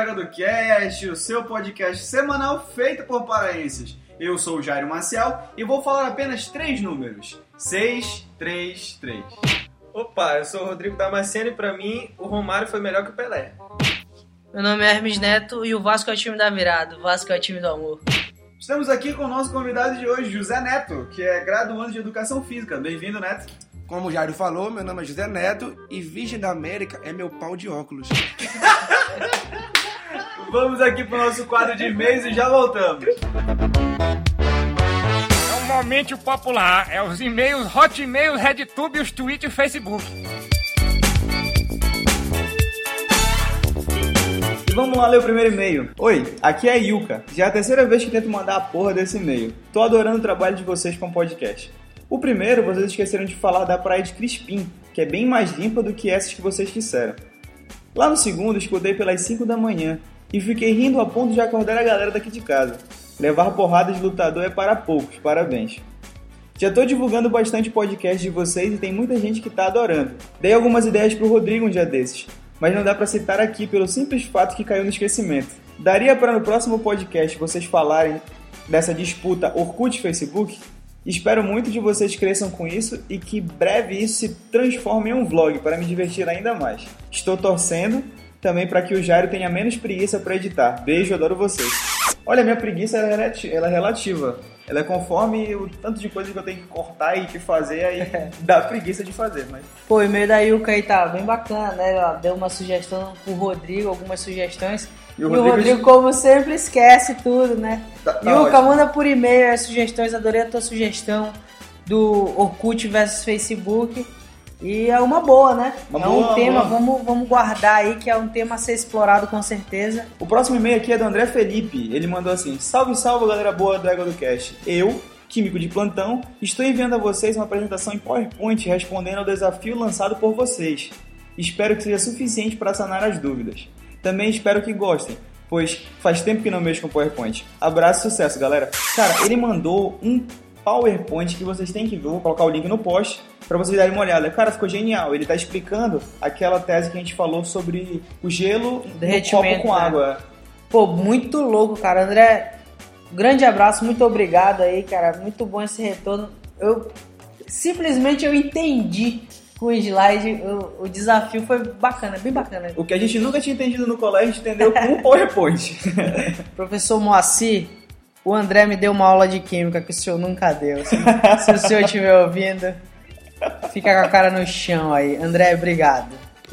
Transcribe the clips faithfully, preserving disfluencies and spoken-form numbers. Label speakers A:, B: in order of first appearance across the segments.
A: Ego do Cast, o seu podcast semanal feito por paraenses. Eu sou o Jairo Maciel e vou falar apenas três números. seis, três, três.
B: Opa, eu sou o Rodrigo Damasceno e pra mim o Romário foi melhor que o Pelé.
C: Meu nome é Hermes Neto e o Vasco é o time da virada, o Vasco é o time do amor.
A: Estamos aqui com o nosso convidado de hoje, José Neto, que é graduando de Educação Física. Bem-vindo, Neto.
D: Como o Jairo falou, meu nome é José Neto e Virgem da América é meu pau de óculos.
A: Vamos aqui pro nosso quadro de e-mails e já voltamos.
E: É um momento popular, é os e-mails, hotmails, RedTube, os tweets e o Facebook.
A: E vamos lá ler o primeiro e-mail. Oi, aqui é a Yuka. Já é a terceira vez que tento mandar a porra desse e-mail. Tô adorando o trabalho de vocês com o podcast. O primeiro, vocês esqueceram de falar da praia de Crispim, que é bem mais limpa do que essas que vocês disseram. Lá no segundo, escutei pelas cinco da manhã e fiquei rindo a ponto de acordar a galera daqui de casa. Levar porrada de lutador é para poucos, parabéns. Já tô divulgando bastante podcast de vocês e tem muita gente que tá adorando. Dei algumas ideias pro Rodrigo um dia desses, mas não dá pra citar aqui pelo simples fato que caiu no esquecimento. Daria para no próximo podcast vocês falarem dessa disputa Orkut-Facebook? Espero muito que vocês cresçam com isso e que breve isso se transforme em um vlog para me divertir ainda mais. Estou torcendo também para que o Jairo tenha menos preguiça para editar. Beijo, adoro vocês. Olha, minha preguiça ela é relativa. Ela é conforme o tanto de coisa que eu tenho que cortar e que fazer, aí dá preguiça de fazer. Mas...
C: Pô, o e-mail da Yuka aí tá bem bacana, né? Ela deu uma sugestão pro Rodrigo, algumas sugestões. E o, e Rodrigo... o Rodrigo, como sempre, esquece tudo, né? Tá, tá Yuka, ótimo. Manda por e-mail as sugestões, adorei a tua sugestão do Orkut versus Facebook. E é uma boa, né? Uma é boa, um tema, vamos, vamos guardar aí, que é um tema a ser explorado com certeza.
A: O próximo e-mail aqui é do André Felipe. Ele mandou assim: salve, salve, galera boa do Ego do Cast. Eu, químico de plantão, estou enviando a vocês uma apresentação em PowerPoint respondendo ao desafio lançado por vocês. Espero que seja suficiente para sanar as dúvidas. Também espero que gostem, pois faz tempo que não mexo com PowerPoint. Abraço e sucesso, galera. Cara, ele mandou um PowerPoint que vocês têm que ver, vou colocar o link no post para vocês darem uma olhada. Cara, ficou genial. Ele tá explicando aquela tese que a gente falou sobre o gelo no copo com água.
C: Né? Pô, muito louco, cara. André, grande abraço, muito obrigado aí, cara. Muito bom esse retorno. Eu simplesmente eu entendi com o slide, o, o desafio foi bacana, bem bacana.
A: O que a gente nunca tinha entendido no colégio, a gente entendeu com o PowerPoint.
C: Professor Moacir, o André me deu uma aula de química que o senhor nunca deu. Se, se o senhor estiver ouvindo, fica com a cara no chão aí. André, obrigado.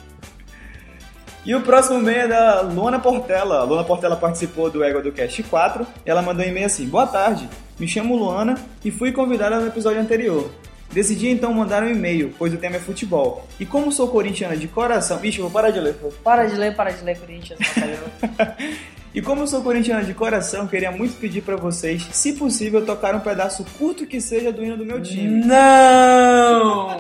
A: E o próximo e-mail é da Luana Portela. A Luana Portela participou do Ego do Cast quatro. E ela mandou um e-mail assim: boa tarde, me chamo Luana e fui convidada no episódio anterior. Decidi então mandar um e-mail, pois o tema é futebol. E como sou corintiana de coração... Ixi, vou parar de ler.
C: Para de ler, para de ler, Corinthians.
A: E como sou corintiana de coração, queria muito pedir pra vocês, se possível, tocar um pedaço curto que seja do hino do meu time.
C: Não!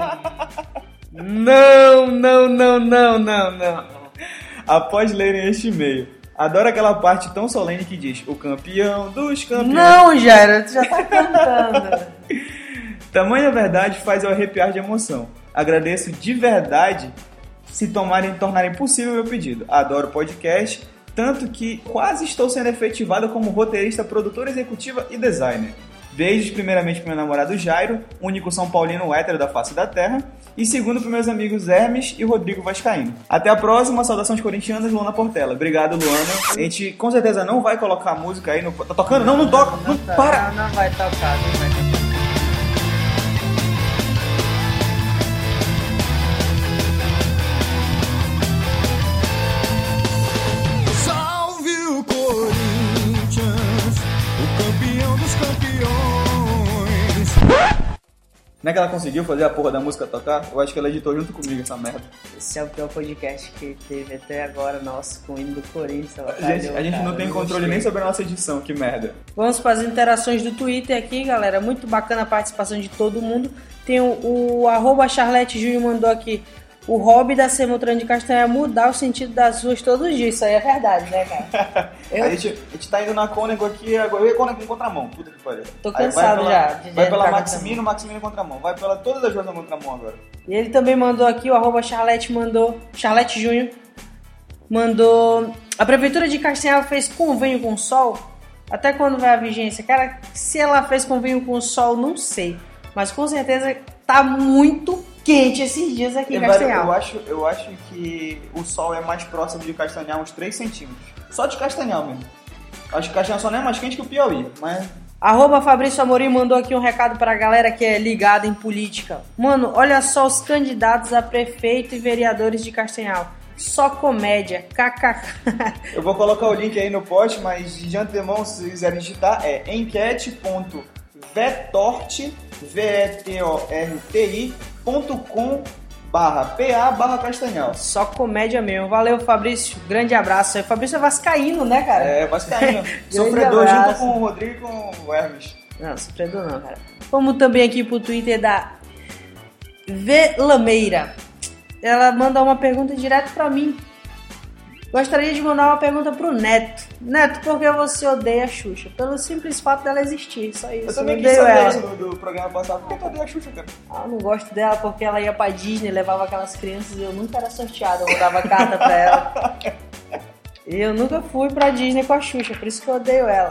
C: Não, não, não, não, não, não.
A: Após lerem este e-mail, adoro aquela parte tão solene que diz: o campeão dos campeões.
C: Não, Jairo, tu já tá cantando.
A: Tamanha verdade faz eu arrepiar de emoção. Agradeço de verdade se tomarem, tornarem possível o meu pedido. Adoro podcast, tanto que quase estou sendo efetivada como roteirista, produtora executiva e designer. Beijos primeiramente pro meu namorado Jairo, único São Paulino hétero da face da terra, e segundo pros meus amigos Hermes e Rodrigo Vascaíno. Até a próxima, saudações corintianas, Luana Portela. Obrigado, Luana. A gente com certeza não vai colocar música aí no... Tá tocando? Não, não toca! Não, não, não para!
C: Não, não vai tocar, não vai tocar.
A: Como é que ela conseguiu fazer a porra da música tocar? Eu acho que ela editou junto comigo essa merda.
C: Esse é o pior podcast que teve até agora, nosso, com o hino do Corinthians.
A: A gente, a gente não tem controle nem sobre a nossa edição, que merda.
C: Vamos para as interações do Twitter aqui, galera. Muito bacana a participação de todo mundo. Tem o, o arroba Charlete Júnior mandou aqui: o hobby da Semotrano de Castanha é mudar o sentido das ruas todos os dias. Isso aí é verdade, né, cara? Eu...
A: a, gente, a gente tá indo na Cônego aqui, agora eu ia Cônego em contramão, puta que pariu.
C: Tô cansado
A: vai pela,
C: já.
A: De vai pela Maximino, Maximino em contramão. Vai pela todas as ruas na contramão agora.
C: E ele também mandou aqui, o arroba Charlete mandou, Charlete Júnior, mandou a Prefeitura de Castanhal fez convênio com o Sol? Até quando vai a vigência? Cara, se ela fez convênio com o Sol, não sei. Mas com certeza tá muito quente esses dias aqui em Castanhal.
A: Eu acho, eu acho que o Sol é mais próximo de Castanhal, uns três centímetros. Só de Castanhal mesmo. Acho que Castanhal só não é mais quente que o Piauí, mas...
C: Arroba Fabrício Amorim mandou aqui um recado pra galera que é ligada em política. Mano, olha só os candidatos a prefeito e vereadores de Castanhal. Só comédia, kkk.
A: Eu vou colocar o link aí no post, mas de antemão, se vocês quiserem digitar, é enquete ponto vetort, V E T O R T I, ponto com barra P A barra Castanhal.
C: Só comédia mesmo. Valeu, Fabrício. Grande abraço. O Fabrício é vascaíno, né, cara?
A: É, vascaíno. Sofredor junto com o Rodrigo e com o Hermes.
C: Não, sofredor não, cara. Vamos também aqui pro Twitter da Velameira. Ela manda uma pergunta direto pra mim. Gostaria de mandar uma pergunta pro Neto. Neto, por que você odeia a Xuxa? Pelo simples fato dela existir, só isso.
A: Eu também quis saber isso do, do programa passado. Por que tu odeia a Xuxa, cara?
C: Ah, eu não gosto dela porque ela ia pra Disney, levava aquelas crianças e eu nunca era sorteado, eu mandava carta pra ela. E eu nunca fui pra Disney com a Xuxa, por isso que eu odeio ela.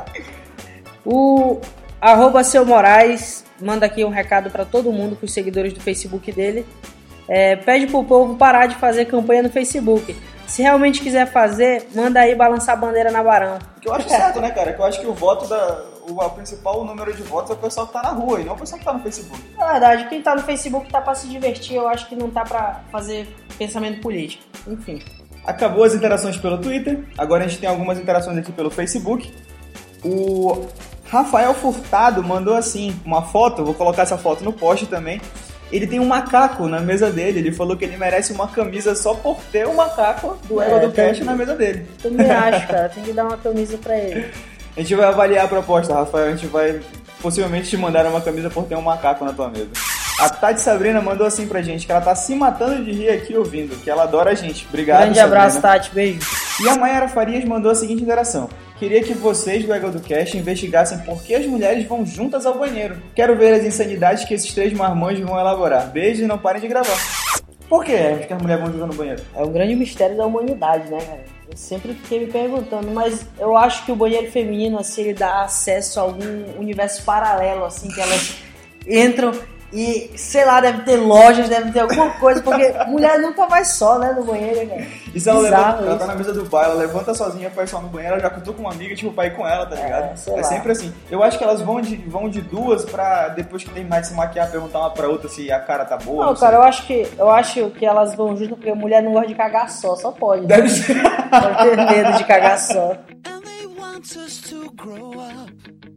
C: O arroba Seu Moraes manda aqui um recado pra todo mundo, pros seguidores do Facebook dele. É, pede pro povo parar de fazer campanha no Facebook. Se realmente quiser fazer, manda aí balançar a bandeira na Barão.
A: Que eu acho certo, né, cara? Que eu acho que o voto da... O a principal número de votos é o pessoal que tá na rua e não o pessoal que tá no Facebook.
C: Na verdade, quem tá no Facebook tá pra se divertir, eu acho que não tá pra fazer pensamento político. Enfim.
A: Acabou as interações pelo Twitter, agora a gente tem algumas interações aqui pelo Facebook. O Rafael Furtado mandou assim, uma foto, vou colocar essa foto no post também. Ele tem um macaco na mesa dele, ele falou que ele merece uma camisa só por ter o macaco do Ego do Cast na mesa dele.
C: Também acho, cara, tem que dar uma camisa pra ele.
A: A gente vai avaliar a proposta, Rafael, a gente vai possivelmente te mandar uma camisa por ter um macaco na tua mesa. A Tati Sabrina mandou assim pra gente, que ela tá se matando de rir aqui ouvindo, que ela adora a gente. Obrigado,
C: Grande
A: Sabrina.
C: abraço, Tati, beijo.
A: E a Mayara Farias mandou a seguinte interação. Queria que vocês do Ego do Cast investigassem por que as mulheres vão juntas ao banheiro. Quero ver as insanidades que esses três marmanjos vão elaborar. Beijo e não parem de gravar. Por que que as mulheres vão juntas no banheiro?
C: É um grande mistério da humanidade, né, cara? Eu sempre fiquei me perguntando, mas eu acho que o banheiro feminino, assim, ele dá acesso a algum universo paralelo, assim, que elas entram e, sei lá, deve ter lojas, deve ter alguma coisa, porque mulher nunca vai só, né, no banheiro, cara.
A: E se ela, levanta, ela tá na mesa do bar, ela levanta sozinha, faz só no banheiro, ela já contou com uma amiga, tipo, pra ir com ela, tá ligado? É, é sempre assim. Eu acho que elas vão de, vão de duas pra, depois que terminar de se maquiar, perguntar uma pra outra se a cara tá boa.
C: Não, não cara, eu acho, que, eu acho que elas vão juntas porque a mulher não gosta de cagar só, só pode. Né?
A: Deve ser.
C: Pode ter medo de cagar só.
F: And they want us to grow up.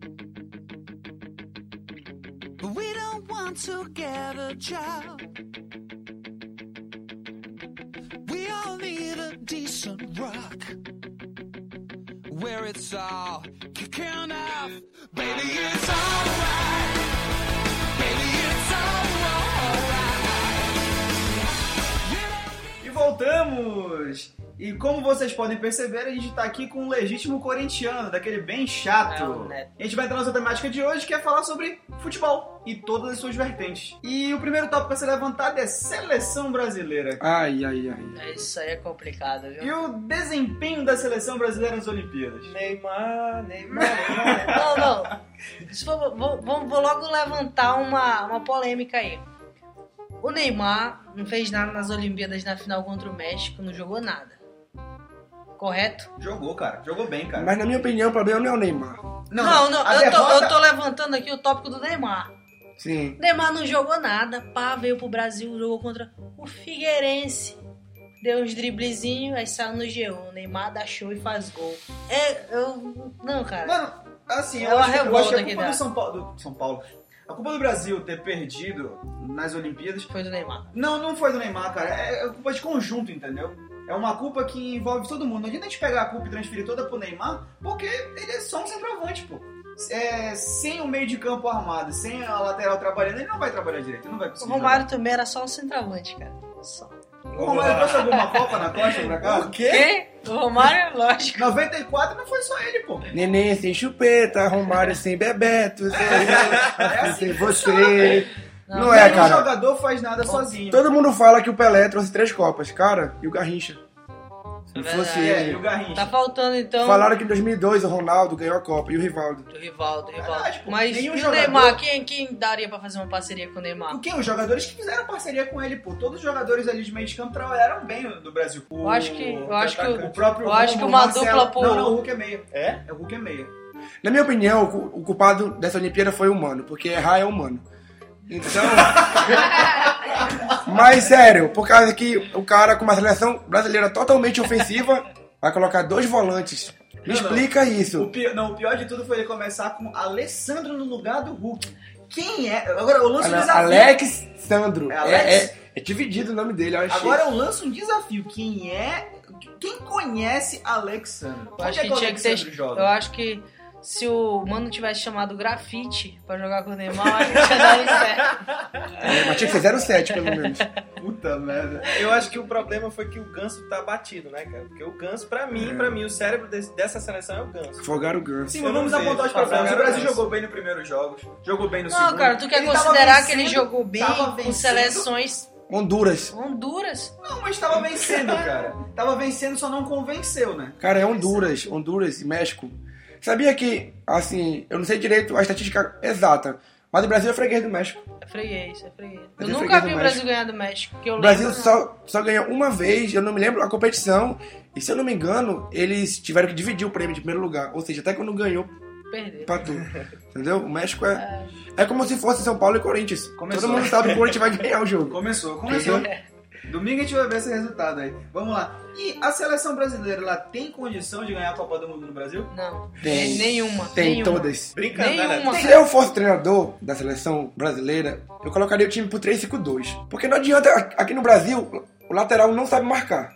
F: But we don't want to get a job. We all need a decent rock where it's all kicking off. Baby, it's alright. Baby, it's alright.
A: E voltamos! E como vocês podem perceber, a gente tá aqui com um legítimo corintiano, daquele bem chato.
C: Não, né?
A: A gente vai entrar na nossa temática de hoje, que é falar sobre futebol e todas as suas vertentes. E o primeiro tópico a ser levantado é seleção brasileira.
D: Ai, ai, ai.
C: Isso aí é complicado, viu?
A: E o desempenho da seleção brasileira nas Olimpíadas?
B: Neymar, Neymar, Neymar.
C: Não, não. Isso, vou, vou, vou, vou logo levantar uma, uma polêmica aí. O Neymar não fez nada nas Olimpíadas na final contra o México, não jogou nada. Correto?
A: Jogou, cara. Jogou bem, cara.
D: Mas na minha opinião, o problema não é o Neymar.
C: Não, não, não eu,
A: derrota...
C: tô, eu tô levantando aqui o tópico do Neymar.
D: Sim.
C: O Neymar não jogou nada, pá, veio pro Brasil, jogou contra o Figueirense. Deu uns driblezinhos, aí saiu no G um. O Neymar dá show e faz gol. É, eu... Não, cara.
A: Mano, assim,
C: É
A: eu
C: uma
A: acho, que- eu
C: revolta
A: acho que a
C: que
A: culpa
C: dá.
A: do São Paulo... Do São Paulo... A culpa do Brasil ter perdido nas Olimpíadas...
C: Foi do Neymar.
A: Não, não foi do Neymar, cara. É culpa de conjunto, entendeu? É uma culpa que envolve todo mundo. Não adianta a gente pegar a culpa e transferir toda pro Neymar, porque ele é só um centroavante, pô. É, sem o meio de campo armado, sem a lateral trabalhando, ele não vai trabalhar direito, ele não vai
C: O
A: conseguir
C: Romário
A: jogar.
C: também era só um centroavante, cara. Só.
A: O Romário trouxe alguma Copa na costa, por acaso?
D: O quê?
C: Quem? O Romário, lógico.
A: noventa e quatro não foi só ele, pô.
D: Neném sem chupeta, Romário sem Bebeto, sem, sem você.
C: Não,
D: Não é,
A: Nenhum
D: cara.
A: jogador faz nada sozinho.
D: Todo mundo fala que o Pelé trouxe três Copas, cara, e o Garrincha. Se
C: É
D: fosse
C: verdade.
A: É,
D: ele.
A: e o Garrincha.
C: Tá faltando então.
D: Falaram que em dois mil e dois o Ronaldo ganhou a Copa e o Rivaldo.
C: Do Rivaldo, Rivaldo.
A: Ah, tipo,
C: Mas
A: nenhum
C: e o
A: jogador-
C: Neymar? Quem, quem daria pra fazer uma parceria com o Neymar?
A: O quê? Os jogadores que fizeram parceria com ele, pô. Todos os jogadores ali de meio de campo trabalharam bem do Brasil.
C: Eu acho que, eu acho que,
A: O próprio
C: eu acho que
A: Romo,
C: uma
A: Marcelo-
C: dupla por...
A: Não, não, o Hulk é meia.
B: É?
A: É o Hulk é meia.
D: Na minha opinião, o o culpado dessa Olimpíada foi o humano, porque errar é humano. Então. Mas sério, por causa que o cara com uma seleção brasileira totalmente ofensiva vai colocar dois volantes. Me
A: Não,
D: explica
A: O
D: isso.
A: pior, não, o pior de tudo foi ele começar com Alessandro no lugar do Hulk. Quem é? Agora eu lanço um
D: Ale-
A: desafio.
D: Alex Sandro.
A: É
D: É,
A: Alex?
D: é- é dividido o nome dele, eu achei.
A: Agora eu lanço um desafio. Quem é? Quem conhece Alexandro?
C: Eu acho
A: Onde
C: que
A: é
C: tinha
A: o
C: que ter.
A: Alexandro joga?
C: Eu acho que se o Mano tivesse chamado Grafite pra jogar com o Neymar, a gente tinha dado certo.
D: É, mas tinha que ser zero sete, pelo menos.
A: Puta merda.
B: Eu acho que o problema foi que o Ganso tá batido, né, cara? Porque o Ganso, pra mim,
D: É.
B: pra mim, o cérebro desse- dessa seleção é o Ganso.
D: Afogaram o Ganso.
A: Sim,
B: Eu
A: mas vamos
B: não
A: apontar os
B: sei,
A: problemas. O
B: Rafael
A: Brasil
B: Ganso.
A: jogou bem nos primeiros jogos, jogou bem no
C: Não,
A: segundo.
C: cara, tu quer
A: Ele tava
C: considerar que ele
A: vencendo-
C: jogou bem
A: tava
C: com
A: vencendo-
C: seleções
D: Honduras.
C: Honduras?
A: Não, mas tava vencendo, cara. Tava vencendo, só não convenceu, né?
D: Cara, é Honduras, Honduras e México. Sabia que, assim, eu não sei direito a estatística exata, mas o Brasil é freguês do México.
C: É freguês, é freguês. Eu
D: Brasil é
C: nunca
D: freguês
C: vi
D: do
C: o Brasil ganhar do México. Que eu
D: O Brasil
C: lembro,
D: só, só ganhou uma vez, eu não me lembro a competição, e se eu não me engano, eles tiveram que dividir o prêmio de primeiro lugar. Ou seja, até quando ganhou,
C: Perdeu.
D: empatou. Entendeu? O México é, é como se fosse São Paulo e Corinthians.
A: Começou.
D: Todo mundo sabe que o Corinthians vai ganhar o jogo.
A: Começou, começou. Domingo a gente vai ver esse resultado aí. Vamos lá. E a seleção brasileira, ela tem condição de ganhar a Copa do Mundo no Brasil?
C: Não.
D: Tem.
C: Nenhuma.
D: Tem
C: nenhuma.
D: todas.
B: Brincando, né,
C: Nenhuma.
B: Neto?
D: Se eu fosse treinador da seleção brasileira, eu colocaria o time pro três cinco dois. Porque não adianta, aqui no Brasil, o lateral não sabe marcar.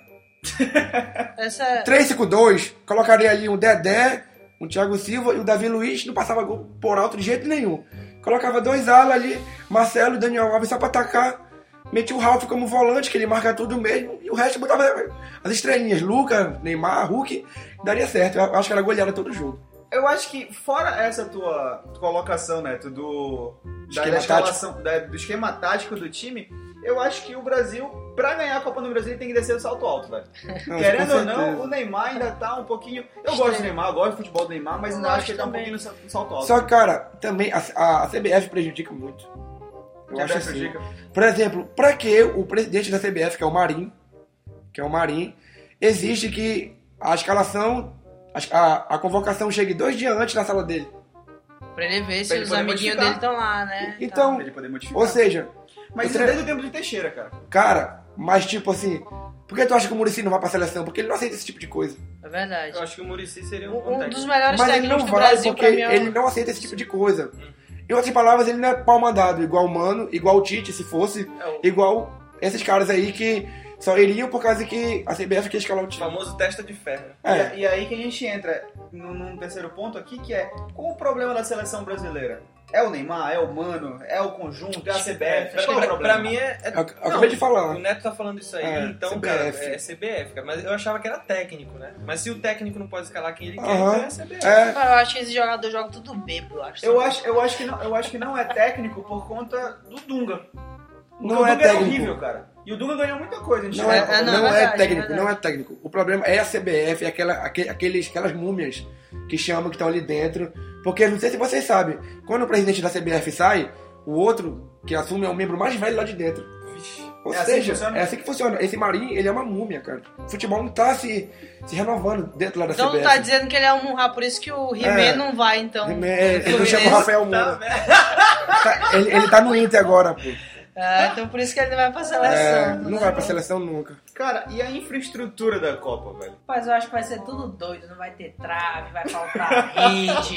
C: Essa é...
D: três cinco dois, colocaria ali um Dedé, um Thiago Silva e o Davi Luiz, não passava gol por alto de jeito nenhum. Colocava dois alas ali, Marcelo e Daniel Alves só pra atacar. Metia o Ralf como volante, que ele marca tudo mesmo, e o resto botava as estrelinhas, Luca, Neymar, Hulk, daria certo. Eu acho que era goleada todo jogo.
A: Eu acho que, fora essa tua colocação, Neto, do, da,
D: Esquema
A: da escalação, da- do esquema tático do time, eu acho que o Brasil, pra ganhar a Copa do Brasil, tem que descer do salto alto, velho.
D: Não,
A: Querendo
D: com
A: ou não,
D: certeza.
A: o Neymar ainda tá um pouquinho... Eu gosto do Neymar, eu gosto do futebol do Neymar, mas
C: Eu
A: ainda acho
C: gosto
A: que ele tá um
C: também.
A: pouquinho no sa- no salto alto.
D: Só que, cara, também a, a, a C B F prejudica muito. Eu
A: Que
D: acho
A: é
D: assim.
A: prejudica.
D: Por exemplo, pra que o presidente da C B F, que é o Marim, que é o Marim, exige que a escalação, a, a, a convocação chegue dois dias antes na sala dele.
C: Pra ele ver se
A: Pra ele
C: os
A: poder
C: amiguinhos
A: modificar.
C: dele estão lá, né?
D: Então,
A: Pra ele poder modificar.
D: ou seja,
A: Mas
D: o
A: isso é
D: tre-
A: desde o tempo de Teixeira, cara.
D: cara, mas tipo assim, por que tu acha que o Muricy não vai pra seleção? Porque ele não aceita esse tipo de coisa.
C: É verdade.
B: Eu acho que o Muricy seria um,
C: Um,
B: um
C: um
B: técnico.
C: dos melhores
D: Mas ele
C: técnicos
D: não
C: do
D: vai
C: Brasil
D: porque
C: pra mim é o-
D: ele não aceita esse tipo de coisa. Em outras palavras, ele não é pau mandado igual o Mano, igual o Tite, se fosse,
B: É o
D: igual esses caras aí que só iriam por causa que a C B F quer escalar o time.
B: famoso testa de ferro.
D: É.
A: E, e aí que a gente entra num, num terceiro ponto aqui, que é qual o problema da seleção brasileira? É o Neymar, é o Mano, é o conjunto, é a C B F?
B: Pra,
A: Qual é o
B: pra-
A: problema?
B: pra mim é. é
D: Eu, eu
B: não,
D: acabei de falar.
B: O Neto tá falando isso aí,
D: É,
B: então,
D: C B
B: cara,
D: F.
B: é C B F, cara. Mas eu achava que era técnico, né? Mas se o técnico não pode escalar quem ele quer,
D: Aham.
B: então é C B F.
D: É,
C: Cara, eu acho que esse jogador joga tudo bêbado, eu acho.
A: Eu acho, eu, acho que não, eu acho que não é técnico por conta do Dunga. Porque
D: Não
A: o
D: é
A: Dunga era
D: técnico.
A: horrível, cara. E o Dunga ganhou muita coisa. A gente
D: não é,
A: chegou na
C: é,
A: Copa
D: não
A: do
C: não,
A: Mundo.
D: é
C: verdade,
D: técnico,
C: verdade.
D: não é técnico. O problema é a C B F, aquela, aque- aqueles, aquelas múmias que chamam, que estão ali dentro. Porque não sei se vocês sabem, quando o presidente da C B F sai, o outro que assume é o membro mais velho lá de dentro. Ou
A: É assim que
D: seja,
A: funciona?
D: é assim que funciona. Esse Marinho, ele é uma múmia, cara. O futebol não tá se, se renovando dentro lá da
C: Então
D: C B F.
C: tá dizendo que ele é um Murra, por isso que o He-Man
D: É.
C: não vai, então.
D: É, ele não
C: Fluminense.
D: chama o Rafael
B: Tá,
D: Moura.
B: velho.
D: Tá- ele, ele tá no Inter agora, pô.
C: Ah, então por isso que ele não vai pra seleção.
D: É,
C: né?
D: não vai pra seleção nunca.
A: Cara, e a infraestrutura da Copa, velho?
C: Mas eu acho que vai ser tudo doido, não vai ter trave, vai faltar rede.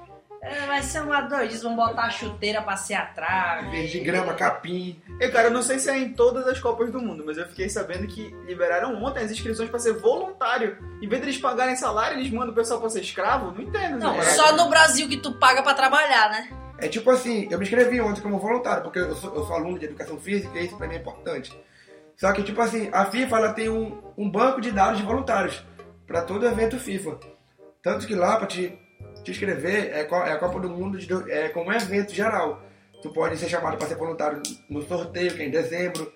C: É, vai ser uma doidice, vão botar a chuteira pra ser a trave.
D: Verde grama, capim.
A: E, cara, eu não sei se é em todas as Copas do Mundo, mas eu fiquei sabendo que liberaram ontem as inscrições pra ser voluntário. Em vez de eles pagarem salário, eles mandam o pessoal pra ser escravo? Não entendo.
C: Não,
A: né?
C: só no Brasil que tu paga pra trabalhar, né?
D: É tipo assim, eu me inscrevi ontem como voluntário, porque eu sou, eu sou aluno de educação física e isso pra mim é importante. Só que, tipo assim, a FIFA ela tem um, um banco de dados de voluntários pra todo evento FIFA. Tanto que lá, pra te, te inscrever, é, co- é a Copa do Mundo de, do- é como um evento geral. Tu pode ser chamado pra ser voluntário no sorteio, que é em dezembro.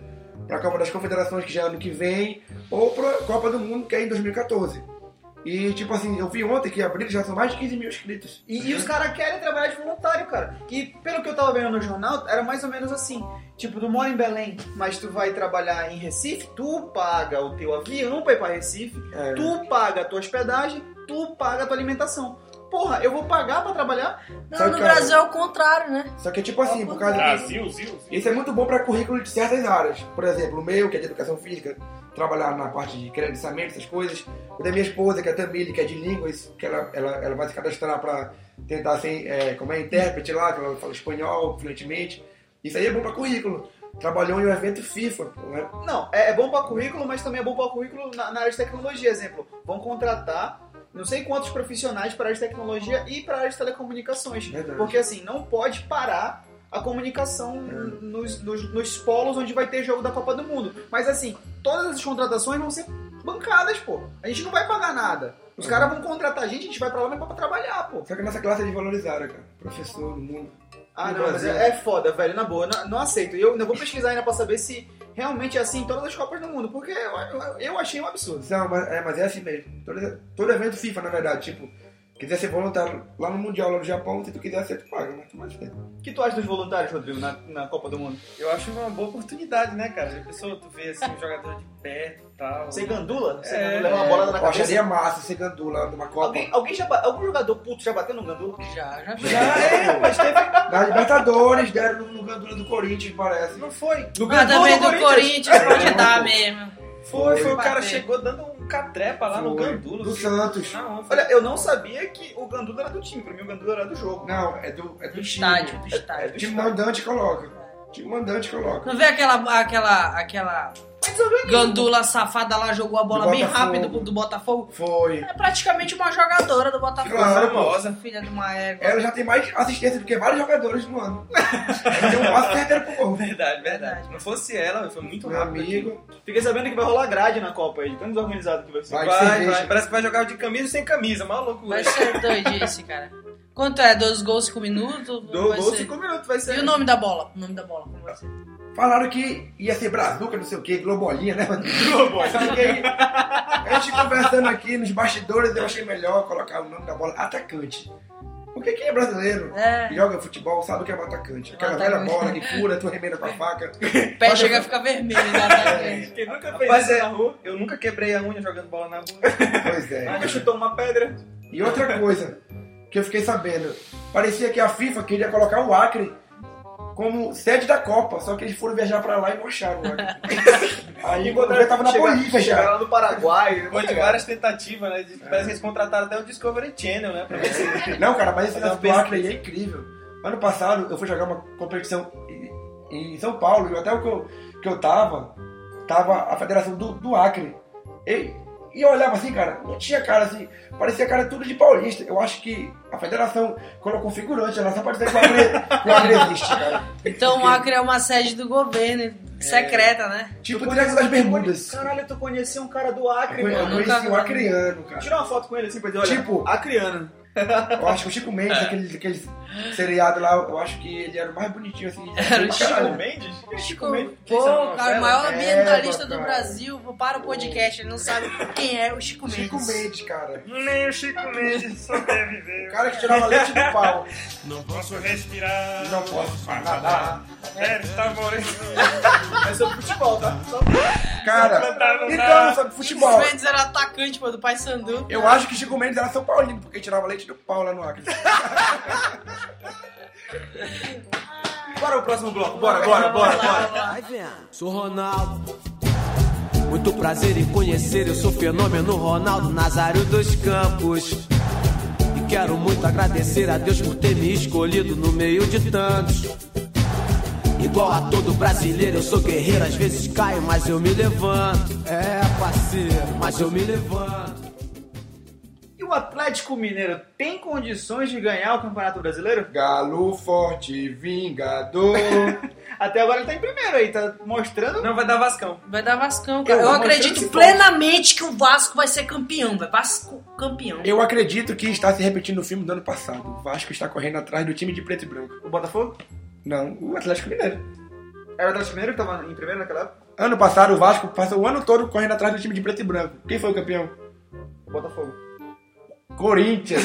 D: pra Copa das Confederações, que já é ano que vem, ou pra Copa do Mundo, que é em dois mil e catorze. E, tipo assim, eu vi ontem que abril já são mais de quinze mil inscritos.
A: E, e os caras querem trabalhar de voluntário, cara. E pelo que eu tava vendo no jornal, era mais ou menos assim. Tipo, tu mora em Belém, mas tu vai trabalhar em Recife, tu paga o teu avião pra ir pra Recife, é. tu paga a tua hospedagem, tu paga a tua alimentação. Porra, eu vou pagar pra trabalhar?
C: Não, no cara, Brasil é o contrário, né?
D: Só que é tipo assim, por causa
E: Brasil,
D: disso,
E: Brasil.
D: Isso é muito bom pra currículo de certas áreas. Por exemplo, o meu, que é de educação física, trabalhar na parte de credenciamento, essas coisas. O da minha esposa, que é a Tamile, que é de línguas, que ela, ela, ela vai se cadastrar pra tentar ser, é, como é, intérprete lá, que ela fala espanhol fluentemente. Isso aí é bom pra currículo. Trabalhou em um evento FIFA. Não, é?
A: não é, é bom pra currículo, mas também é bom pra currículo na, na área de tecnologia. Exemplo, vão contratar não sei quantos profissionais para a área de tecnologia e para a área de telecomunicações. Verdade. Porque assim, não pode parar a comunicação é. nos, nos, nos polos onde vai ter jogo da Copa do Mundo. Mas assim, todas essas contratações vão ser bancadas, pô. A gente não vai pagar nada. Os é. caras vão contratar a gente, a gente vai pra lá, mas pra trabalhar, pô.
D: Só que a nossa classe é desvalorizada, cara. Professor no mundo.
A: Ah, não, mas é, é foda, velho, na boa, não, não aceito. E eu ainda vou pesquisar ainda pra saber se realmente é assim em todas as Copas do Mundo, porque eu, eu, eu achei um absurdo.
D: Não, mas é, mas é assim mesmo. Todo, todo evento FIFA, na verdade, tipo, quiser ser voluntário lá no Mundial, lá no Japão, se tu quiser ser, tu paga, mas tu mais tem.
A: O que tu acha dos voluntários, Rodrigo, na, na Copa do Mundo?
B: Eu acho uma boa oportunidade, né, cara? A pessoa, tu vê assim, um jogador de perto e tal.
A: Você gandula? Você
B: é,
A: leva uma bola na cabeça?
D: Eu acharia massa ser gandula numa Copa.
A: Alguém, alguém já, algum jogador puto já bateu no gandula?
C: Já, já.
A: Já, é, mas teve...
D: Na Libertadores deram no, no gandula do Corinthians, parece.
A: Não foi?
C: No ah, também do, do Corinthians pode dar mesmo.
B: Foi, foi, o cara chegou dando um catrepa lá foi, no Gandula.
D: Do Santos.
A: Não, olha, eu não sabia que o Gandula era do time, pra mim o Gandula era do jogo.
D: Não, é do, é do,
C: do
D: time.
C: Estádio, do estádio.
D: É, é do time mandante coloca. O time mandante coloca.
C: Não vê aquela, aquela, aquela Gandula safada lá, jogou a bola bem rápido do, do Botafogo?
D: Foi.
C: É praticamente uma jogadora do Botafogo.
D: Claro,
C: famosa. Filha de uma égua.
D: Ela já tem mais assistência do que vários jogadores no ano. Ela tem um passo certeiro pro gol.
B: Verdade, verdade. Se não fosse ela, foi muito
D: Meu
B: rápido.
D: amigo.
A: Fiquei sabendo que vai rolar grade na Copa aí, de tão desorganizado que vai ser.
B: Vai, vai, vai. Parece que vai jogar de camisa e sem camisa, uma loucura.
C: Vai ser doidice, cara. Quanto é? dois gols, cinco minutos?
A: dois gols, cinco minutos vai ser.
C: E o nome da bola? O nome da bola, como vai ser?
D: Falaram que ia ser Brazuca, não sei o que, Globolinha, né? Globolinha. A gente conversando aqui nos bastidores, eu achei melhor colocar o nome da bola atacante. Porque quem é brasileiro,
C: é.
D: joga futebol, sabe o que é um atacante. Aquela velha bola que fura, tu remenda com a faca.
C: O pé chega a ficar vermelho, né?
A: Quem nunca fez isso
B: é,
A: na rua?
B: Eu nunca quebrei a unha jogando bola na rua.
D: Pois é.
A: Nunca chutou uma pedra.
D: E outra coisa que eu fiquei sabendo, parecia que a FIFA queria colocar o Acre como sede da Copa, só que eles foram viajar pra lá e não acharam o Acre. Aí quando eu tava na Bolívia já.
A: Chegaram lá no Paraguai.
B: Depois de várias tentativas, né? De, é. Parece que eles contrataram até o Discovery Channel, né? Pra ver se...
D: Não, cara, mas esse negócio do Acre aí é incrível. Ano passado eu fui jogar uma competição em São Paulo, e até o que eu, que eu tava, tava a federação do, do Acre. E, e eu olhava assim, cara, não tinha cara assim, parecia cara tudo de paulista. Eu acho que a federação colocou figurante lá só pra dizer que o Acre, que o Acre existe, cara.
C: Então
D: porque...
C: o Acre é uma sede do governo, secreta, é. né?
D: Tipo o Triângulo das Bermudas.
A: Caralho, tu conhecia um cara do Acre,
D: eu,
A: mano.
D: Eu conheci um acreano, cara.
A: Tira uma foto com ele assim pra dizer, olha,
D: tipo,
A: acreano.
D: Eu acho que o Chico Mendes, aquele, aquele seriado lá, eu acho que ele era o mais bonitinho assim.
A: Era o Chico caralho. Mendes? Chico,
C: Chico Mendes. Pô, cara, o maior ambientalista é, do Brasil para o podcast. Ele não sabe quem é o Chico Mendes.
D: Chico Mendes, cara.
E: Nem o Chico Mendes sobreviveu.
D: O cara que tirava leite do pau.
E: Não posso respirar.
D: Não posso nadar.
E: É, está morrendo.
A: É sobre futebol, tá? Só...
D: Cara, então, sobre futebol.
C: Chico Mendes era atacante, pô, do Paysandu.
D: Eu acho que Chico Mendes era São Paulino, porque tirava leite do pau lá no Acre.
A: Bora o próximo bloco, bora, bora, bora, bora.
F: Sou Ronaldo, muito prazer em conhecer, eu sou fenômeno Ronaldo Nazário dos Campos. E quero muito agradecer a Deus por ter me escolhido no meio de tantos. Igual a todo brasileiro, eu sou guerreiro, às vezes caio, mas eu me levanto. É, parceiro, mas eu me levanto.
A: E o Atlético Mineiro tem condições de ganhar o Campeonato Brasileiro?
D: Galo forte, vingador.
A: Até agora ele tá em primeiro aí, tá mostrando...
B: Não, vai dar Vascão.
C: Vai dar Vascão, cara. Eu, eu acredito plenamente que o Vasco vai ser campeão, vai. Vasco campeão.
D: Eu acredito que está se repetindo o filme do ano passado. O Vasco está correndo atrás do time de preto e branco.
A: O Botafogo?
D: Não, o Atlético Mineiro.
A: Era o Atlético Mineiro que tava em primeiro naquela época?
D: ano passado o Vasco passou o ano todo correndo atrás do time de preto e branco. Quem foi o campeão?
A: Botafogo.
D: Corinthians.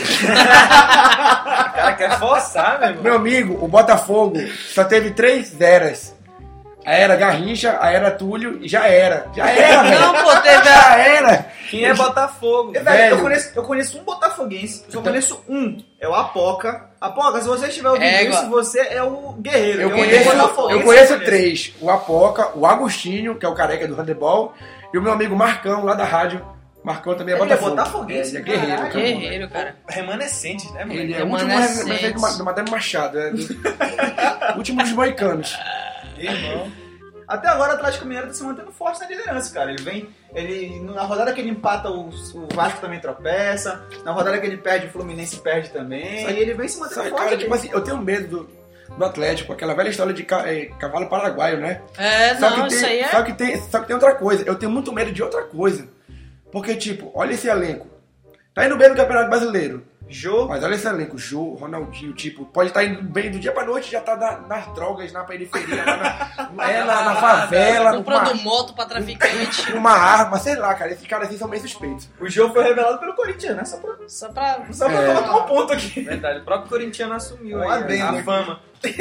B: O cara quer forçar, meu irmão.
D: Meu amigo, o Botafogo só teve três eras. A era Garrincha, a era Túlio e já era. Já era, velho.
C: Não, pô, teve
D: Já
C: a...
D: era.
B: Quem é Botafogo?
A: Velho,
D: Velho.
A: eu conheço, eu conheço um botafoguense, eu só conheço um. É o Apoca. Apoca, se você estiver ouvindo
C: É,
A: isso,
C: igual.
A: você é o guerreiro.
D: Eu
A: é o
D: conheço,
A: botafoguense
D: eu conheço
A: que
D: três. O Apoca, o Agostinho, que é o careca do handebol, e o meu amigo Marcão, lá da rádio. Marcão também é
A: Ele é
D: Botafogo.
A: botafoguense,
D: Ele é guerreiro.
A: caralho.
D: cara.
C: Guerreiro, cara.
B: Remanescentes, né, mano?
D: Ele é
C: É
D: o último
C: Remanescentes.
D: representante do Ma- do Madame Machado. É do... último dos moicanos.
B: Irmão.
A: Até agora o Atlético Mineiro tá se mantendo forte na liderança, cara. Ele vem, ele, na rodada que ele empata, o, o Vasco também tropeça. Na rodada que ele perde, o Fluminense perde também.
D: Sabe-
A: e ele vem se mantendo
D: Sabe,
A: forte.
D: cara,
A: ali.
D: tipo assim, eu tenho medo do, do Atlético, aquela velha história de ca- eh, cavalo paraguaio, né?
C: É,
D: Só
C: não,
D: que,
C: isso
D: tem,
C: aí é...
D: só, que tem, só que tem outra coisa. Eu tenho muito medo de outra coisa. Porque, tipo, olha esse elenco. Tá indo bem no Campeonato Brasileiro.
A: Jô,
D: Mas olha esse elenco. Jô, Ronaldinho, tipo, pode estar indo bem do dia pra noite, já tá na- nas drogas, na periferia, lá na, é, na, na favela, com
C: Comprando
D: uma,
C: moto pra traficante.
D: com uma arma, sei lá, cara. Esses caras assim são meio suspeitos.
A: o Jô foi revelado pelo Corinthians, né? Só pra,
C: Só pra...
A: só pra
D: É.
A: colocar um ponto aqui.
B: Verdade, o próprio corintiano assumiu
A: Um
B: aí
A: adendo
B: a
A: aqui.
B: fama.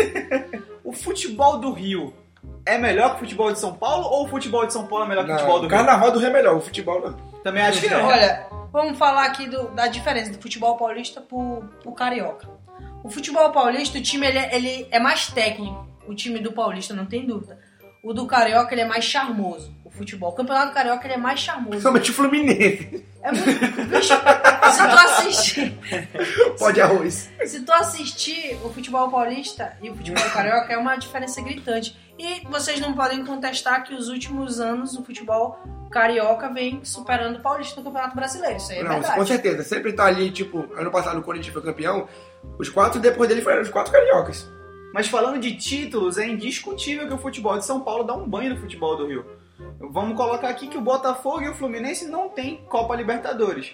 A: O futebol do Rio é melhor que o futebol de São Paulo ou o futebol de São Paulo é melhor que o futebol
D: Não,
A: do
D: o
A: Rio?
D: Carnaval do Rio é melhor, o futebol não.
A: Também acho que não.
C: Olha, vamos falar aqui do- da diferença do futebol paulista pro, pro carioca. O futebol paulista, o time ele é, ele é mais técnico. O time do paulista, não tem dúvida. O do carioca, ele é mais charmoso. O futebol. O campeonato carioca, ele é mais charmoso.
D: Principalmente o Fluminense.
C: É muito... Bicho, se tu assistir...
D: Pode arroz.
C: Se tu assistir o futebol paulista e o futebol carioca, é uma diferença gritante. E vocês não podem contestar que os últimos anos o futebol carioca vem superando o paulista no Campeonato Brasileiro. Isso aí é
D: Não,
C: verdade.
D: com certeza. Sempre tá ali, tipo, ano passado o Corinthians foi campeão, os quatro depois dele foram os quatro cariocas.
A: Mas falando de títulos, é indiscutível que o futebol de São Paulo dá um banho no futebol do Rio. Vamos colocar aqui que o Botafogo e o Fluminense não tem Copa Libertadores.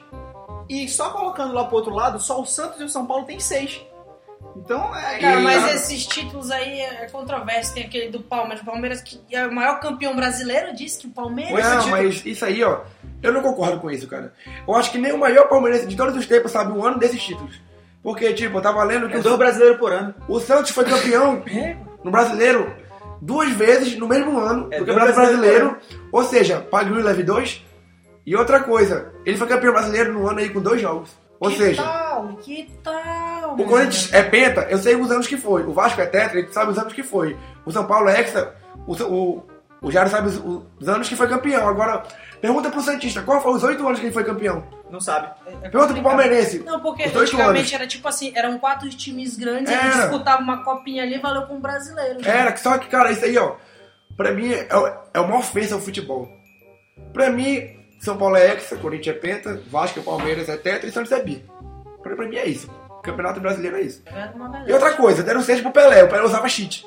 A: E só colocando lá pro outro lado, só o Santos e o São Paulo tem seis. Então é...
C: Cara,
D: E-
C: mas esses títulos aí é controverso. Tem aquele do Palmeiras. O Palmeiras, que é o maior campeão brasileiro, disse que o Palmeiras...
D: Não,
A: título-
D: mas isso aí, ó, eu não concordo com isso, cara. Eu acho que nem o maior palmeirense de todos os tempos sabe o ano desses títulos. Porque, tipo, eu tava lendo que
A: É
D: o,
A: dois brasileiros por ano.
D: o Santos foi campeão no brasileiro duas vezes no mesmo ano
A: É
D: do
A: dois
D: Campeonato
A: brasileiros
D: Brasileiro. Ou seja, Pagnu leve dois. E outra coisa, ele foi campeão brasileiro no ano aí com dois jogos. Ou
C: que
D: seja,
C: tal? Que tal?
D: o Corinthians é penta, eu sei os anos que foi. O Vasco é tetra, ele sabe os anos que foi. O São Paulo é hexa, o, o, o Jairo sabe os, os anos que foi campeão. Agora, pergunta pro Santista, qual foi os oito anos que ele foi campeão?
A: Não sabe.
C: É
D: Pergunta pro Palmeirense.
C: Não, porque
D: Os oito
C: antigamente
D: anos.
C: era tipo assim, eram quatro times grandes,
D: Era.
C: eles disputavam uma copinha ali e valeu com um brasileiro. né?
D: Era, só que, cara, isso aí, ó, pra mim é, é uma ofensa ao futebol. Pra mim, São Paulo é hexa, Corinthians é penta, Vasco é Palmeiras é tetra e Santos é bi. Pra, pra mim é isso. Campeonato Brasileiro é isso.
C: É uma verdade.
D: E outra coisa, deram seis pro Pelé, o Pelé usava cheat.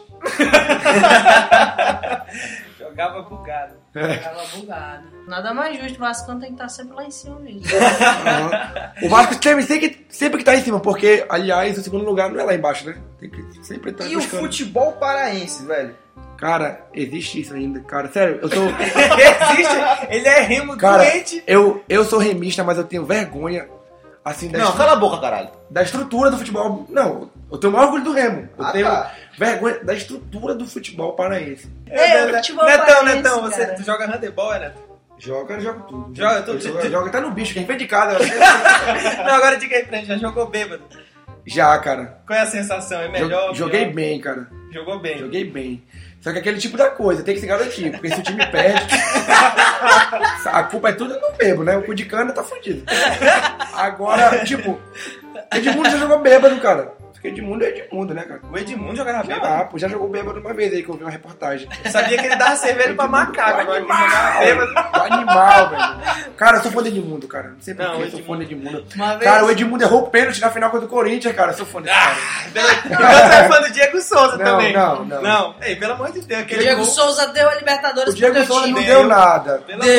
B: Jogava bugado.
C: Tava bugado. Nada mais justo, o Vasco tem que estar sempre lá em cima mesmo.
D: Uhum. O Vasco sempre, sempre, sempre que tá em cima, porque, aliás, o segundo lugar não é lá embaixo, né? Tem que sempre estar
A: E o
D: buscando.
A: futebol paraense, velho?
D: Cara, existe isso ainda, cara. Sério, eu sou.
B: Existe, ele é remo
D: Cara,
B: doente.
D: eu, eu sou remista, mas eu tenho vergonha, assim, da,
A: Não,
D: estru-
A: cala a boca, caralho.
D: da estrutura do futebol. Não, eu tenho o maior orgulho do Remo. Eu
A: Ah,
D: tenho
A: tá.
D: vergonha da estrutura do futebol paraense.
C: É, o futebol
B: Netão,
C: paraense,
B: Netão, você
C: cara.
B: tu joga handeball, é, Neto?
D: Joga, joga tudo.
B: Joga tudo.
D: Joga, joga até no bicho, quem fez de casa.
B: Não, agora diga aí pra gente, já jogou bêbado?
D: Já, cara.
B: Qual é a sensação? É melhor?
D: Jo- Joguei
B: pior?
D: bem, cara.
B: Jogou bem.
D: Joguei bem. Só que aquele tipo da coisa, tem que se garantir, porque se o time perde, a culpa é tudo no bebo, né? O cu de cana tá fudido. Agora, tipo, Edmundo já jogou bêbado, cara. Porque Edmundo é Edmundo, né, cara?
B: O Edmundo jogava bêbado?
D: Ah, pô, já jogou bêbado uma vez aí que eu vi uma reportagem.
B: Eu sabia que ele dava cerveja pra macaco,
D: O
B: agora ele
D: animal,
B: jogava bêbado.
D: o animal, velho. Cara, eu sou fã de Edmundo, cara. Não sei
B: Não,
D: porquê,
B: o
D: eu sou fã de Edmundo.
C: Uma vez-
D: Cara, o Edmundo errou o pênalti na final contra o Corinthians, cara. Eu sou fã desse cara.
B: Você é fã do Diego Souza
D: Não,
B: também?
D: não, não.
B: Não, ei, pelo amor de Deus.
C: O
B: Aquele
C: Diego
B: gol,
C: Souza deu a Libertadores
D: O Diego
C: pro teu
D: Souza
C: time.
D: não
B: Deu.
D: deu nada.
B: pelo amor de-
C: Deu.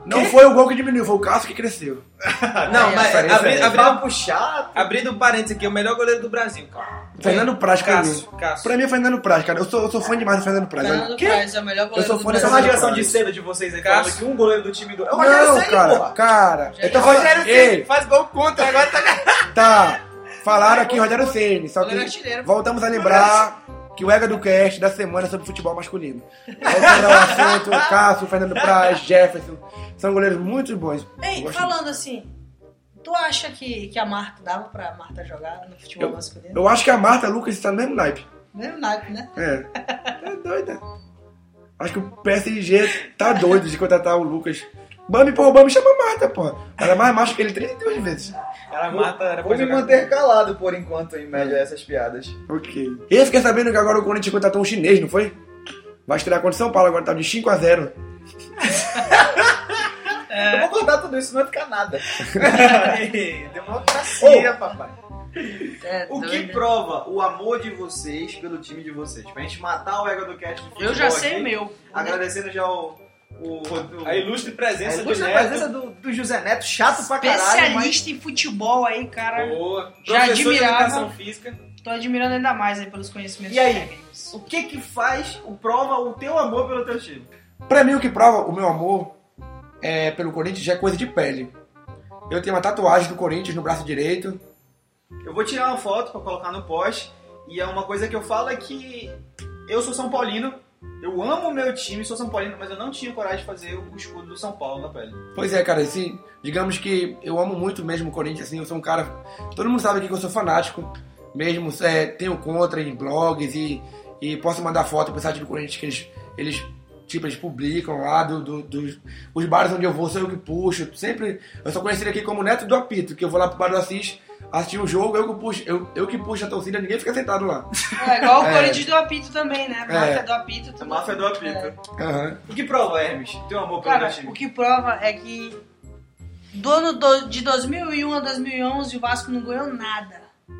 D: Não que? Foi o gol que diminuiu, foi o Cássio que cresceu.
B: Não, é, mas abri, abri,
A: abri, puxar.
B: Abrindo um parênteses aqui, o melhor goleiro do Brasil, cara.
D: Fernando Praz,
B: Cássio,
D: pra mim.
B: Cássio.
D: Pra mim é Fernando Praz, cara. Eu sou, eu sou fã demais do Fernando Praz.
C: Fernando Praz é o melhor goleiro
D: eu sou fã
C: do Brasil.
A: Essa é uma geração de cedo de vocês aí, falando que um goleiro do time do... É o Rogério
D: Não,
A: Ceni,
D: cara,
A: porra.
D: cara.
B: Eu tô Rogério Ceni, faz gol contra, agora tá...
D: Tá, falaram aqui Rogério Ceni, só que voltamos a lembrar que o Ega do Cast da semana é sobre futebol masculino. Voltando ao assunto, Cássio, Fernando Praz, Jefferson, são goleiros muito bons.
C: Ei, falando assim, tu acha que, que a Marta dava pra Marta jogar no futebol
D: eu,
C: masculino?
D: Eu acho que a Marta e a Lucas estão no mesmo naipe.
C: Mesmo naipe, né?
D: É. É doida. Acho que o P S G tá doido de contratar o Lucas. Bambi, pô, o Bambi chama a Marta, pô. Ela é mais macho que ele trinta e duas vezes.
A: Cara, a Marta era Vou me manter calado por enquanto, em média, essas piadas.
D: Ok. E eu fiquei sabendo que agora o Corinthians contratou um chinês, não foi? Vai estrear contra o São Paulo, agora tá de cinco a zero.
A: É. Eu vou contar tudo isso, não vai ficar nada. Democracia, oh. papai. É, o que prova o amor de vocês pelo time de vocês? Pra gente matar o ego do cast de futebol.
C: Eu já sei
A: aqui,
C: o meu.
A: Agradecendo já o... O, o,
B: a ilustre presença,
A: a ilustre
B: do,
A: presença do, do José Neto, chato pra caralho.
C: Especialista mas... em futebol aí, cara.
B: Boa.
C: Já admirava.
B: Educação física.
C: Tô admirando ainda mais aí pelos conhecimentos
A: e aí, técnicos. O que que faz, o prova o teu amor pelo teu time?
D: Pra mim, o que prova o meu amor é, pelo Corinthians já é coisa de pele. Eu tenho uma tatuagem do Corinthians no braço direito.
A: Eu vou tirar uma foto pra colocar no post. E é uma coisa que eu falo é que eu sou São Paulino. Eu amo o meu time, sou São Paulino, mas eu não tinha coragem de fazer o escudo do São Paulo na pele.
D: Pois é, cara, assim, digamos que eu amo muito mesmo o Corinthians, assim, eu sou um cara... Todo mundo sabe aqui que eu sou fanático, mesmo, é, tenho contra em blogs e, e posso mandar foto pro site do Corinthians que eles, eles tipo, eles publicam lá, do, do, dos os bares onde eu vou, sou eu que puxo, sempre... Eu sou conhecido aqui como Neto do Apito, que eu vou lá pro bar do Assis, assistir um jogo, eu que puxo, eu, eu que puxo a torcida, ninguém fica sentado lá.
C: É igual o é. Corinthians do Apito também, né? A máfia é. do Apito também.
A: A máfia do Apito.
C: É.
D: Uhum.
A: O que prova, Hermes? Teu amor pelo
C: Cara,
A: teu time?
C: O que prova é que do ano do, de dois mil e um a dois mil e onze o Vasco não ganhou nada.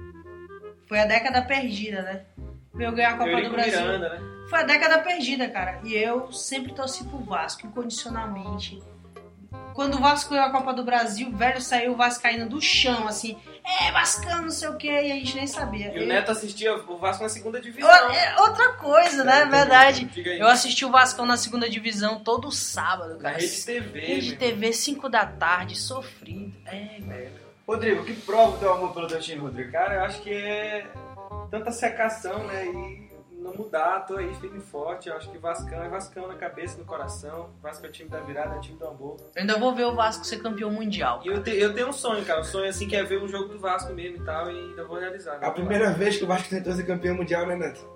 C: Foi a década perdida, né? Veio ganhar a Copa do Brasil.
B: Miranda, né?
C: Foi a década perdida, cara. E eu sempre torci pro Vasco, incondicionalmente. Quando o Vasco ganhou a Copa do Brasil, o velho saiu o Vasco caindo do chão, assim. É, Vascão, não sei o que, e a gente nem sabia.
B: E eu... o Neto assistia o Vasco na segunda divisão.
C: Outra coisa, é, né? É verdade. Eu assisti o Vascão na segunda divisão todo sábado, cara.
B: Na Rede T V.
C: Rede T V, cinco da tarde, sofrido. É, velho.
A: Rodrigo, o que prova o teu amor pelo teu time, Rodrigo?
B: Cara, eu acho que é tanta secação, né? E não mudar, tô aí firme e forte. Eu acho que Vascão é Vascão na cabeça, no coração. Vasco é o time da virada, é o time do amor.
C: Eu ainda vou ver o Vasco ser campeão mundial.
B: E eu, te, eu tenho um sonho, cara. Um sonho assim que é ver um jogo do Vasco mesmo e tal. E ainda vou realizar.
D: A primeira Vasco. vez que o Vasco tentou ser campeão mundial, né, Neto?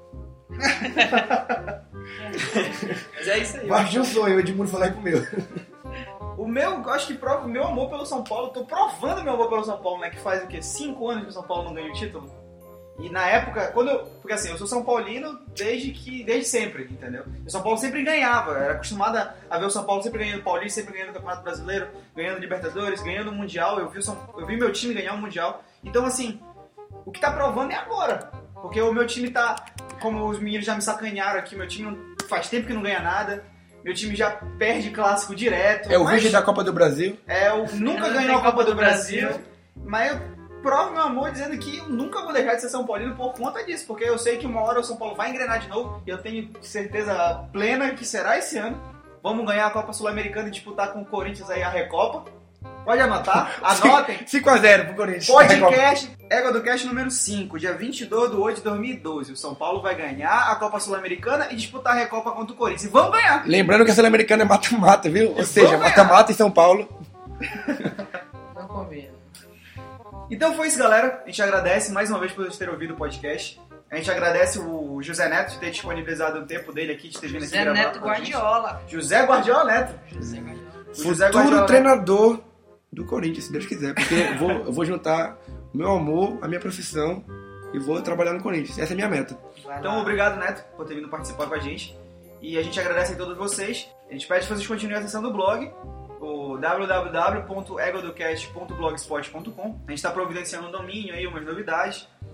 B: Mas é isso aí.
D: Vasco de um sonho, o Edmundo falar com o meu.
A: O meu, eu acho que prova o meu amor pelo São Paulo. Tô provando meu amor pelo São Paulo, né? Que faz o quê? Cinco anos que o São Paulo não ganha o título. E na época, quando eu... Porque assim, eu sou São Paulino desde que... Desde sempre, entendeu? O São Paulo sempre ganhava. Eu era acostumada a ver o São Paulo sempre ganhando o Paulista, sempre ganhando o Campeonato Brasileiro, ganhando Libertadores, ganhando o Mundial. Eu vi, o São... eu vi meu time ganhar o Mundial. Então, assim, o que tá provando é agora. Porque o meu time tá... Como os meninos já me sacanearam aqui, meu time faz tempo que não ganha nada. Meu time já perde clássico direto.
D: É o vídeo da Copa do Brasil.
A: É, eu nunca ganhou a Copa do Brasil. Mas eu... Provo meu amor dizendo que eu nunca vou deixar de ser São Paulino por conta disso, porque eu sei que uma hora o São Paulo vai engrenar de novo e eu tenho certeza plena que será esse ano. Vamos ganhar a Copa Sul-Americana e disputar com o Corinthians aí a Recopa. Pode anotar, anotem.
D: cinco a zero pro Corinthians.
A: Podcast, Égua do Cast número cinco, dia vinte e dois de oito de dois mil e doze. O São Paulo vai ganhar a Copa Sul-Americana e disputar a Recopa contra o Corinthians. E vamos ganhar!
D: Lembrando que a Sul-Americana é mata-mata, viu? Ou seja, mata-mata em São Paulo.
C: Não convém.
A: Então foi isso, galera. A gente agradece mais uma vez por vocês terem ouvido o podcast. A gente agradece o José Neto de ter disponibilizado o tempo dele aqui, de ter vindo aqui
C: José
A: gravar.
C: Neto Guardiola.
A: José Guardiola Neto.
C: José Guardiola.
D: José Futuro Guardiola treinador Neto. Do Corinthians, se Deus quiser. Porque eu vou, eu vou juntar o meu amor, a minha profissão e vou trabalhar no Corinthians. Essa é a minha meta.
A: Então, obrigado, Neto, por ter vindo participar com a gente. E a gente agradece a todos vocês. A gente pede que vocês continuem acessando o blog, o w w w ponto ego do cast ponto blogspot ponto com. A gente está providenciando um domínio aí, umas novidades.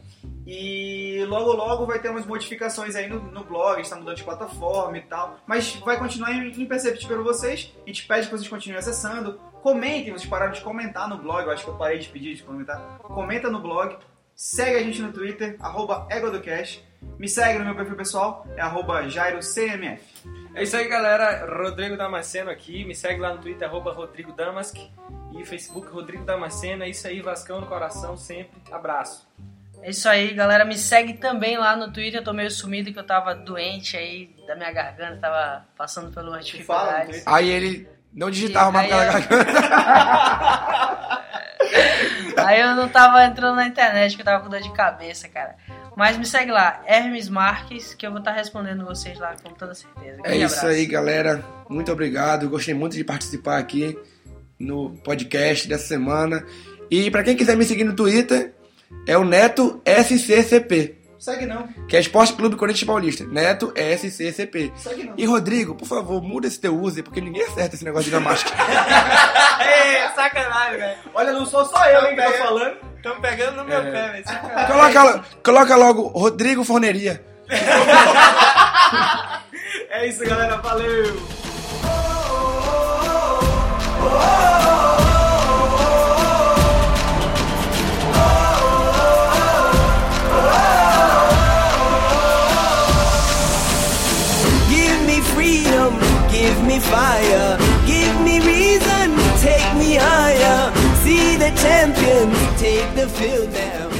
A: E logo logo vai ter umas modificações aí no, no blog, está mudando de plataforma e tal. Mas vai continuar imperceptível para vocês. A gente pede que vocês continuem acessando. Comentem, vocês pararam de comentar no blog. Eu acho que eu parei de pedir de comentar. Comenta no blog. Segue a gente no Twitter, arroba EgoDoCast. Me segue no meu perfil pessoal, é arroba JairoCMF.
B: É isso aí, galera. Rodrigo Damasceno aqui. Me segue lá no Twitter, arroba Rodrigo Damask. E Facebook, Rodrigo Damasceno. É isso aí, Vascão no coração sempre. Abraço.
C: É isso aí, galera. Me segue também lá no Twitter. Eu tô meio sumido que eu tava doente aí da minha garganta. Tava passando por umas dificuldades.
D: Aí ele não digitava mais pela
C: eu...
D: garganta.
C: Aí eu não tava entrando na internet, que eu tava com dor de cabeça, cara. Mas me segue lá, Hermes Marques, que eu vou estar respondendo vocês lá com toda certeza.
D: É isso abraço. Aí, galera. Muito obrigado. Gostei muito de participar aqui no podcast dessa semana. E pra quem quiser me seguir no Twitter, é o Neto S C C P.
A: Segue não.
D: Que é Esporte Clube Corinthians Paulista. Neto S C C P.
A: Segue não.
D: E Rodrigo, por favor, muda esse teu user, porque ninguém acerta esse negócio de damasco.
B: É, sacanagem, velho.
A: Olha, não sou só eu hein, que tô falando.
B: Estão pegando no meu
D: é.
B: pé, velho.
D: Coloca, coloca logo Rodrigo Forneria.
A: É isso, galera. Valeu.
F: Give me fire, give me reason, take me higher. See the champions take the field now.